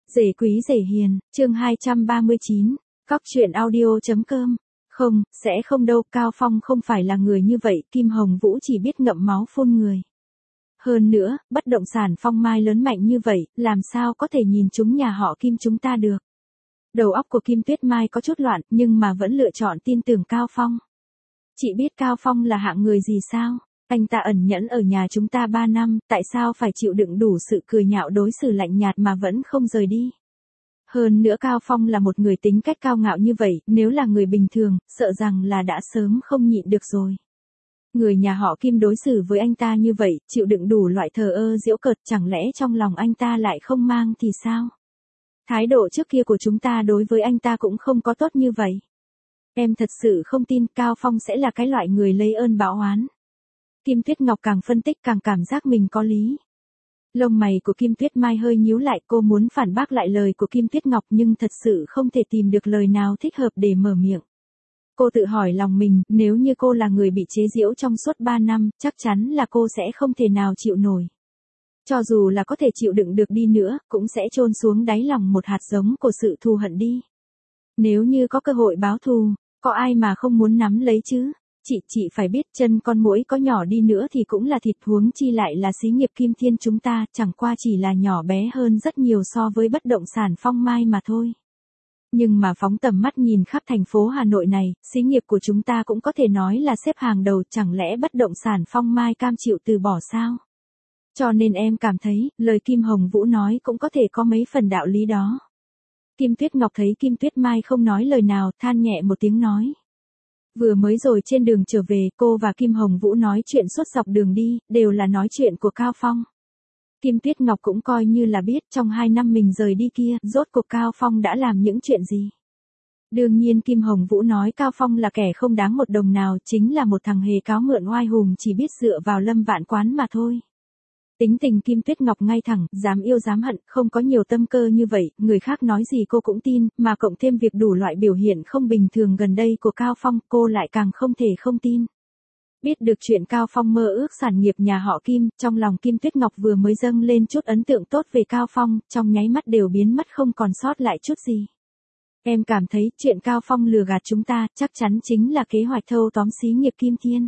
Rể quý rể hiền, chương 239, Cóc truyện audio.com. Không, sẽ không đâu, Cao Phong không phải là người như vậy, Kim Hồng Vũ chỉ biết ngậm máu phun người. Hơn nữa, bất động sản Phong Mai lớn mạnh như vậy, làm sao có thể nhìn chúng nhà họ Kim chúng ta được. Đầu óc của Kim Tuyết Mai có chút loạn, nhưng mà vẫn lựa chọn tin tưởng Cao Phong. Chị biết Cao Phong là hạng người gì sao? Anh ta ẩn nhẫn ở nhà chúng ta 3 năm, tại sao phải chịu đựng đủ sự cười nhạo đối xử lạnh nhạt mà vẫn không rời đi? Hơn nữa Cao Phong là một người tính cách cao ngạo như vậy, nếu là người bình thường, sợ rằng là đã sớm không nhịn được rồi. Người nhà họ Kim đối xử với anh ta như vậy, chịu đựng đủ loại thờ ơ giễu cợt, chẳng lẽ trong lòng anh ta lại không mang thì sao? Thái độ trước kia của chúng ta đối với anh ta cũng không có tốt như vậy. Em thật sự không tin Cao Phong sẽ là cái loại người lấy ơn báo oán. Kim Tuyết Ngọc càng phân tích càng cảm giác mình có lý. Lông mày của Kim Tuyết Mai hơi nhíu lại, cô muốn phản bác lại lời của Kim Tuyết Ngọc nhưng thật sự không thể tìm được lời nào thích hợp để mở miệng. Cô tự hỏi lòng mình, nếu như cô là người bị chế giễu trong suốt 3 năm, chắc chắn là cô sẽ không thể nào chịu nổi. Cho dù là có thể chịu đựng được đi nữa, cũng sẽ chôn xuống đáy lòng một hạt giống của sự thù hận đi. Nếu như có cơ hội báo thù, có ai mà không muốn nắm lấy chứ? Chị phải biết chân con muỗi có nhỏ đi nữa thì cũng là thịt, huống chi lại là xí nghiệp Kim Thiên chúng ta, chẳng qua chỉ là nhỏ bé hơn rất nhiều so với bất động sản Phong Mai mà thôi. Nhưng mà phóng tầm mắt nhìn khắp thành phố Hà Nội này, xí nghiệp của chúng ta cũng có thể nói là xếp hàng đầu, chẳng lẽ bất động sản Phong Mai cam chịu từ bỏ sao? Cho nên em cảm thấy, lời Kim Hồng Vũ nói cũng có thể có mấy phần đạo lý đó. Kim Tuyết Ngọc thấy Kim Tuyết Mai không nói lời nào, than nhẹ một tiếng nói. Vừa mới rồi trên đường trở về, cô và Kim Hồng Vũ nói chuyện suốt dọc đường đi, đều là nói chuyện của Cao Phong. Kim Tuyết Ngọc cũng coi như là biết trong 2 năm mình rời đi kia, rốt cuộc Cao Phong đã làm những chuyện gì. Đương nhiên Kim Hồng Vũ nói Cao Phong là kẻ không đáng một đồng nào, chính là một thằng hề cáo mượn oai hùng chỉ biết dựa vào Lâm Vạn Quán mà thôi. Tính tình Kim Tuyết Ngọc ngay thẳng, dám yêu dám hận, không có nhiều tâm cơ như vậy, người khác nói gì cô cũng tin, mà cộng thêm việc đủ loại biểu hiện không bình thường gần đây của Cao Phong, cô lại càng không thể không tin. Biết được chuyện Cao Phong mơ ước sản nghiệp nhà họ Kim, trong lòng Kim Tuyết Ngọc vừa mới dâng lên chút ấn tượng tốt về Cao Phong, trong nháy mắt đều biến mất không còn sót lại chút gì. Em cảm thấy chuyện Cao Phong lừa gạt chúng ta, chắc chắn chính là kế hoạch thâu tóm xí nghiệp Kim Thiên.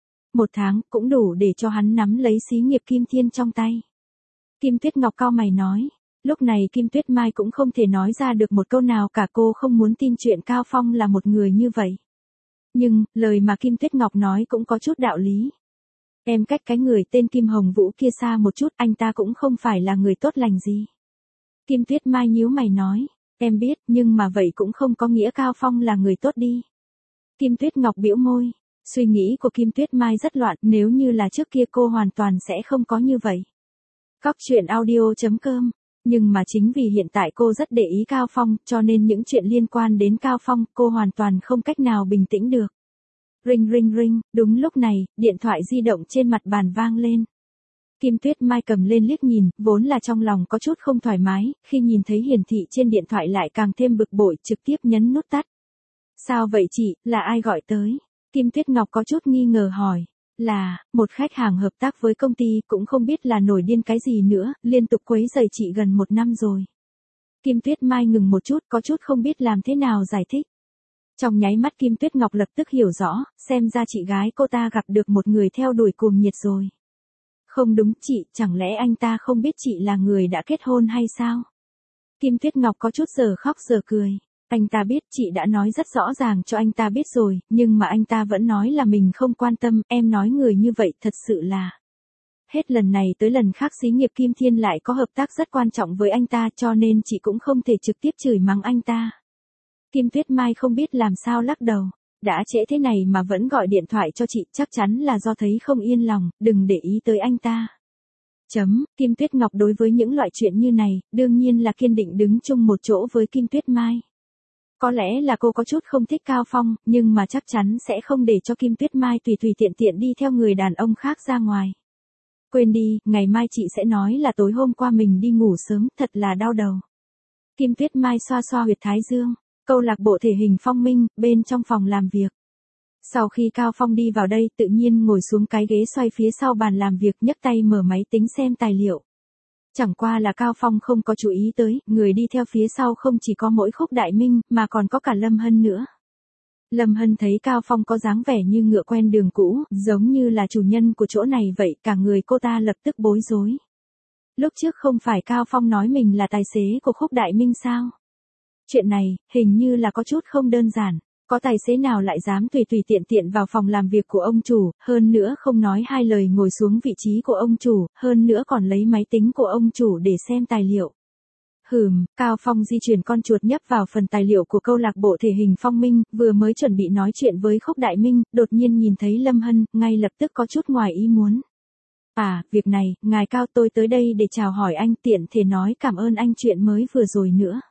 1 tháng cũng đủ để cho hắn nắm lấy xí nghiệp Kim Thiên trong tay. Kim Tuyết Ngọc cau mày nói. Lúc này Kim Tuyết Mai cũng không thể nói ra được một câu nào cả, cô không muốn tin chuyện Cao Phong là một người như vậy. Nhưng, lời mà Kim Tuyết Ngọc nói cũng có chút đạo lý. Em cách cái người tên Kim Hồng Vũ kia xa một chút, anh ta cũng không phải là người tốt lành gì. Kim Tuyết Mai nhíu mày nói. Em biết, nhưng mà vậy cũng không có nghĩa Cao Phong là người tốt đi. Kim Tuyết Ngọc bĩu môi. Suy nghĩ của Kim Tuyết Mai rất loạn, nếu như là trước kia cô hoàn toàn sẽ không có như vậy. Cóc truyện audio.com. Nhưng mà chính vì hiện tại cô rất để ý Cao Phong, cho nên những chuyện liên quan đến Cao Phong, cô hoàn toàn không cách nào bình tĩnh được. Ring ring ring, đúng lúc này, điện thoại di động trên mặt bàn vang lên. Kim Tuyết Mai cầm lên liếc nhìn, vốn là trong lòng có chút không thoải mái, khi nhìn thấy hiển thị trên điện thoại lại càng thêm bực bội, trực tiếp nhấn nút tắt. Sao vậy chị, là ai gọi tới? Kim Tuyết Ngọc có chút nghi ngờ hỏi. Là, một khách hàng hợp tác với công ty, cũng không biết là nổi điên cái gì nữa, liên tục quấy rầy chị gần 1 năm rồi. Kim Tuyết Mai ngừng một chút, có chút không biết làm thế nào giải thích. Trong nháy mắt Kim Tuyết Ngọc lập tức hiểu rõ, xem ra chị gái cô ta gặp được một người theo đuổi cuồng nhiệt rồi. Không đúng chị, chẳng lẽ anh ta không biết chị là người đã kết hôn hay sao? Kim Tuyết Ngọc có chút giờ khóc giờ cười. Anh ta biết, chị đã nói rất rõ ràng cho anh ta biết rồi, nhưng mà anh ta vẫn nói là mình không quan tâm, em nói người như vậy thật sự là. Hết lần này tới lần khác xí nghiệp Kim Thiên lại có hợp tác rất quan trọng với anh ta, cho nên chị cũng không thể trực tiếp chửi mắng anh ta. Kim Tuyết Mai không biết làm sao lắc đầu. Đã trễ thế này mà vẫn gọi điện thoại cho chị, chắc chắn là do thấy không yên lòng, đừng để ý tới anh ta. Kim Tuyết Ngọc đối với những loại chuyện như này, đương nhiên là kiên định đứng chung một chỗ với Kim Tuyết Mai. Có lẽ là cô có chút không thích Cao Phong, nhưng mà chắc chắn sẽ không để cho Kim Tuyết Mai tùy tùy tiện tiện đi theo người đàn ông khác ra ngoài. Quên đi, ngày mai chị sẽ nói là tối hôm qua mình đi ngủ sớm, thật là đau đầu. Kim Tuyết Mai xoa xoa huyệt thái dương, câu lạc bộ thể hình Phong Minh, bên trong phòng làm việc. Sau khi Cao Phong đi vào đây, tự nhiên ngồi xuống cái ghế xoay phía sau bàn làm việc, nhấc tay mở máy tính xem tài liệu. Chẳng qua là Cao Phong không có chú ý tới, người đi theo phía sau không chỉ có mỗi Khúc Đại Minh, mà còn có cả Lâm Hân nữa. Lâm Hân thấy Cao Phong có dáng vẻ như ngựa quen đường cũ, giống như là chủ nhân của chỗ này vậy, cả người cô ta lập tức bối rối. Lúc trước không phải Cao Phong nói mình là tài xế của Khúc Đại Minh sao? Chuyện này, hình như là có chút không đơn giản. Có tài xế nào lại dám tùy tùy tiện tiện vào phòng làm việc của ông chủ, hơn nữa không nói hai lời ngồi xuống vị trí của ông chủ, hơn nữa còn lấy máy tính của ông chủ để xem tài liệu. Cao Phong di chuyển con chuột nhấp vào phần tài liệu của câu lạc bộ thể hình Phong Minh, vừa mới chuẩn bị nói chuyện với Khúc Đại Minh, đột nhiên nhìn thấy Lâm Hân, ngay lập tức có chút ngoài ý muốn. Việc này, ngài Cao, tôi tới đây để chào hỏi anh, tiện thể nói cảm ơn anh chuyện mới vừa rồi nữa.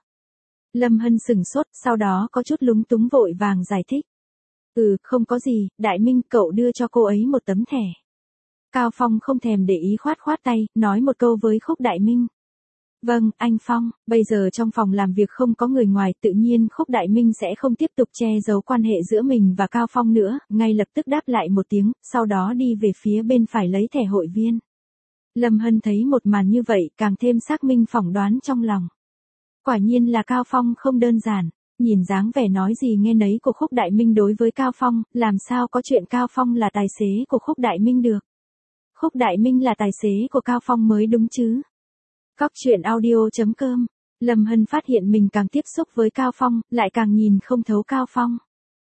Lâm Hân sửng sốt, sau đó có chút lúng túng vội vàng giải thích. Không có gì, Đại Minh, cậu đưa cho cô ấy một tấm thẻ. Cao Phong không thèm để ý khoát khoát tay, nói một câu với Khúc Đại Minh. Vâng, anh Phong, bây giờ trong phòng làm việc không có người ngoài, tự nhiên Khúc Đại Minh sẽ không tiếp tục che giấu quan hệ giữa mình và Cao Phong nữa, ngay lập tức đáp lại một tiếng, sau đó đi về phía bên phải lấy thẻ hội viên. Lâm Hân thấy một màn như vậy, càng thêm xác minh phỏng đoán trong lòng. Quả nhiên là Cao Phong không đơn giản, nhìn dáng vẻ nói gì nghe nấy của Khúc Đại Minh đối với Cao Phong, làm sao có chuyện Cao Phong là tài xế của Khúc Đại Minh được. Khúc Đại Minh là tài xế của Cao Phong mới đúng chứ. Cóc truyện audio.com, Lâm Hân phát hiện mình càng tiếp xúc với Cao Phong, lại càng nhìn không thấu Cao Phong.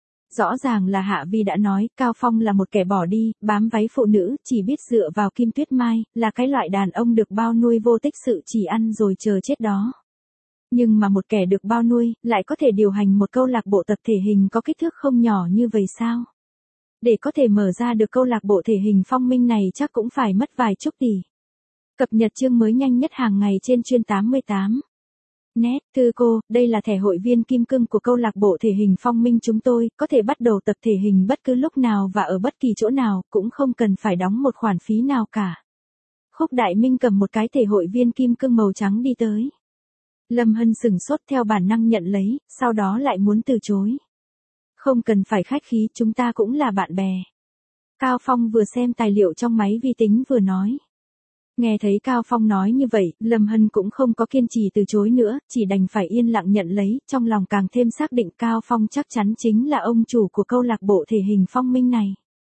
Rõ ràng là Hạ Vi đã nói, Cao Phong là một kẻ bỏ đi, bám váy phụ nữ, chỉ biết dựa vào Kim Tuyết Mai, là cái loại đàn ông được bao nuôi vô tích sự chỉ ăn rồi chờ chết đó. Nhưng mà một kẻ được bao nuôi, lại có thể điều hành một câu lạc bộ tập thể hình có kích thước không nhỏ như vậy sao? Để có thể mở ra được câu lạc bộ thể hình Phong Minh này chắc cũng phải mất vài chục tỷ. Cập nhật chương mới nhanh nhất hàng ngày trên chuyên 88. Net, thưa cô, đây là thẻ hội viên kim cương của câu lạc bộ thể hình Phong Minh chúng tôi, có thể bắt đầu tập thể hình bất cứ lúc nào và ở bất kỳ chỗ nào, cũng không cần phải đóng một khoản phí nào cả. Khúc Đại Minh cầm một cái thẻ hội viên kim cương màu trắng đi tới. Lâm Hân sửng sốt theo bản năng nhận lấy, sau đó lại muốn từ chối. Không cần phải khách khí, chúng ta cũng là bạn bè. Cao Phong vừa xem tài liệu trong máy vi tính vừa nói. Nghe thấy Cao Phong nói như vậy, Lâm Hân cũng không có kiên trì từ chối nữa, chỉ đành phải yên lặng nhận lấy, trong lòng càng thêm xác định Cao Phong chắc chắn chính là ông chủ của câu lạc bộ thể hình Phong Minh này.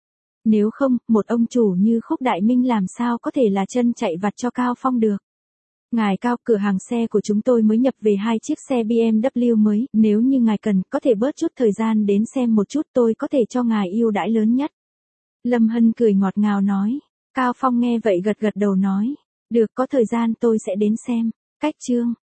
Nếu không, một ông chủ như Khúc Đại Minh làm sao có thể là chân chạy vặt cho Cao Phong được. Ngài Cao, cửa hàng xe của chúng tôi mới nhập về 2 chiếc xe BMW mới, nếu như ngài cần, có thể bớt chút thời gian đến xem một chút, tôi có thể cho ngài ưu đãi lớn nhất. Lâm Hân cười ngọt ngào nói. Cao Phong nghe vậy gật gật đầu nói. Được, có thời gian tôi sẽ đến xem. Cách chương